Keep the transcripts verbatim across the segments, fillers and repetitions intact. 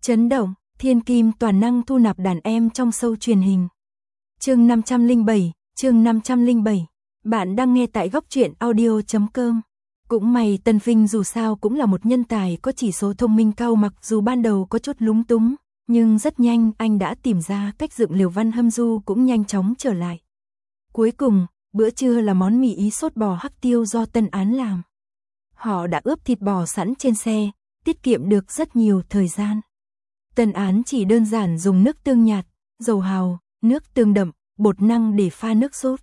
Chấn động, thiên kim toàn năng thu nạp đàn em trong show truyền hình. Chương năm trăm lẻ bảy, chương năm trăm lẻ bảy. Bạn đang nghe tại góc truyện audio chấm com. Cũng may Tân Vinh dù sao cũng là một nhân tài có chỉ số thông minh cao, mặc dù ban đầu có chút lúng túng, nhưng rất nhanh anh đã tìm ra cách dựng liều. Văn Hâm Du cũng nhanh chóng trở lại. Cuối cùng, bữa trưa là món mì ý sốt bò hắc tiêu do Tân Án làm. Họ đã ướp thịt bò sẵn trên xe, tiết kiệm được rất nhiều thời gian. Tân Án chỉ đơn giản dùng nước tương nhạt, dầu hào, nước tương đậm, bột năng để pha nước sốt.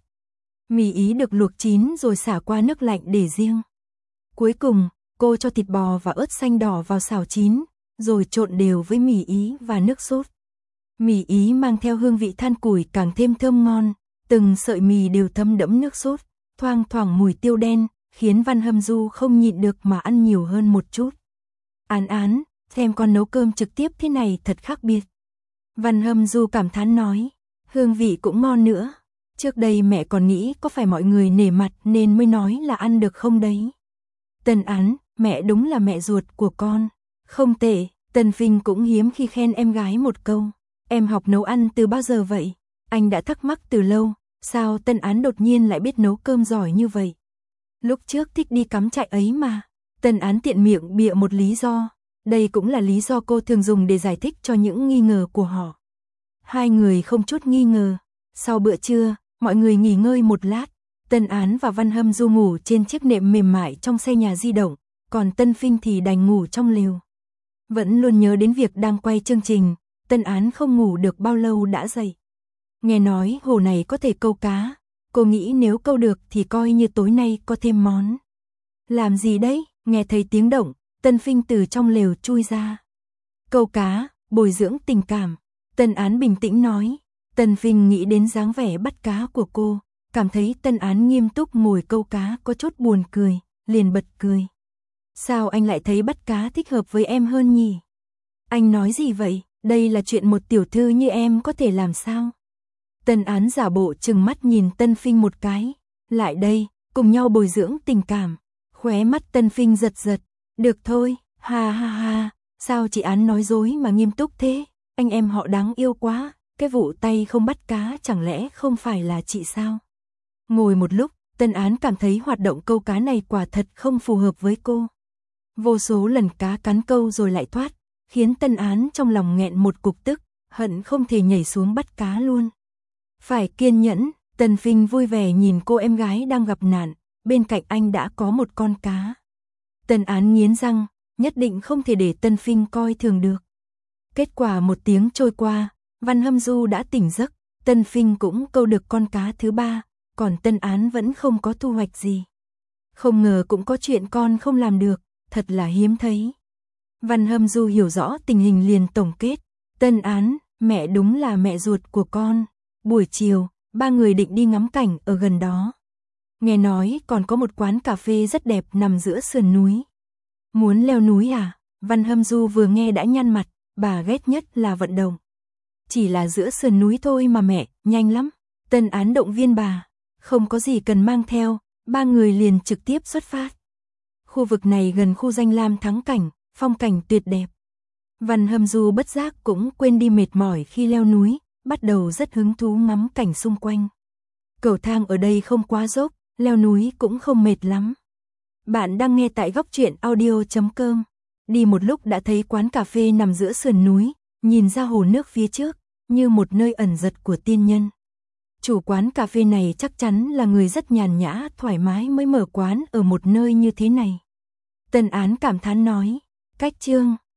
Mì ý được luộc chín rồi xả qua nước lạnh để riêng. Cuối cùng, cô cho thịt bò và ớt xanh đỏ vào xào chín, rồi trộn đều với mì ý và nước sốt. Mì ý mang theo hương vị than củi càng thêm thơm ngon, từng sợi mì đều thấm đẫm nước sốt, thoang thoảng mùi tiêu đen, khiến Văn Hâm Du không nhịn được mà ăn nhiều hơn một chút. Án Án, xem con nấu cơm trực tiếp thế này thật khác biệt. Văn Hâm Du cảm thán nói, hương vị cũng ngon nữa. Trước đây mẹ còn nghĩ có phải mọi người nể mặt nên mới nói là ăn được không đấy. Tân Án, mẹ đúng là mẹ ruột của con. Không tệ, Tân Vinh cũng hiếm khi khen em gái một câu. Em học nấu ăn từ bao giờ vậy? Anh đã thắc mắc từ lâu, sao Tân Án đột nhiên lại biết nấu cơm giỏi như vậy? Lúc trước thích đi cắm trại ấy mà. Tân Án tiện miệng bịa một lý do. Đây cũng là lý do cô thường dùng để giải thích cho những nghi ngờ của họ. Hai người không chút nghi ngờ. Sau bữa trưa, mọi người nghỉ ngơi một lát. Tân Án và Văn Hâm Du ngủ trên chiếc nệm mềm mại trong xe nhà di động, còn Tân Vinh thì đành ngủ trong lều. Vẫn luôn nhớ đến việc đang quay chương trình, Tân Án không ngủ được bao lâu đã dậy. Nghe nói hồ này có thể câu cá, cô nghĩ nếu câu được thì coi như tối nay có thêm món. Làm gì đấy? Nghe thấy tiếng động, Tân Vinh từ trong lều chui ra. Câu cá, bồi dưỡng tình cảm, Tân Án bình tĩnh nói. Tân Vinh nghĩ đến dáng vẻ bắt cá của cô, cảm thấy Tân Án nghiêm túc ngồi câu cá có chút buồn cười, liền bật cười. Sao anh lại thấy bắt cá thích hợp với em hơn nhỉ? Anh nói gì vậy? Đây là chuyện một tiểu thư như em có thể làm sao? Tân Án giả bộ trừng mắt nhìn Tân Vinh một cái. Lại đây, cùng nhau bồi dưỡng tình cảm. Khóe mắt Tân Vinh giật giật. Được thôi, ha ha ha, sao chị Án nói dối mà nghiêm túc thế? Anh em họ đáng yêu quá, cái vụ tay không bắt cá chẳng lẽ không phải là chị sao? Ngồi một lúc, Tân Án cảm thấy hoạt động câu cá này quả thật không phù hợp với cô. Vô số lần cá cắn câu rồi lại thoát, khiến Tân Án trong lòng nghẹn một cục tức, hận không thể nhảy xuống bắt cá luôn. Phải kiên nhẫn, Tân Vinh vui vẻ nhìn cô em gái đang gặp nạn, bên cạnh anh đã có một con cá. Tân Án nghiến răng, nhất định không thể để Tân Vinh coi thường được. Kết quả một tiếng trôi qua, Văn Hâm Du đã tỉnh giấc, Tân Vinh cũng câu được con cá thứ ba, còn Tân Án vẫn không có thu hoạch gì. Không ngờ cũng có chuyện con không làm được, thật là hiếm thấy. Văn Hâm Du hiểu rõ tình hình liền tổng kết. Tân Án, mẹ đúng là mẹ ruột của con. Buổi chiều, ba người định đi ngắm cảnh ở gần đó. Nghe nói còn có một quán cà phê rất đẹp nằm giữa sườn núi. Muốn leo núi à? Văn Hâm Du vừa nghe đã nhăn mặt, bà ghét nhất là vận động. Chỉ là giữa sườn núi thôi mà mẹ, nhanh lắm. Tân Án động viên bà. Không có gì cần mang theo, ba người liền trực tiếp xuất phát. Khu vực này gần khu danh lam thắng cảnh, phong cảnh tuyệt đẹp. Văn Hâm Du bất giác cũng quên đi mệt mỏi khi leo núi, bắt đầu rất hứng thú ngắm cảnh xung quanh. Cầu thang ở đây không quá dốc, leo núi cũng không mệt lắm. Bạn đang nghe tại góc truyện audio chấm com. Đi một lúc đã thấy quán cà phê nằm giữa sườn núi, nhìn ra hồ nước phía trước, như một nơi ẩn giật của tiên nhân. Chủ quán cà phê này chắc chắn là người rất nhàn nhã, thoải mái mới mở quán ở một nơi như thế này. Tân Án cảm thán nói, cách trương,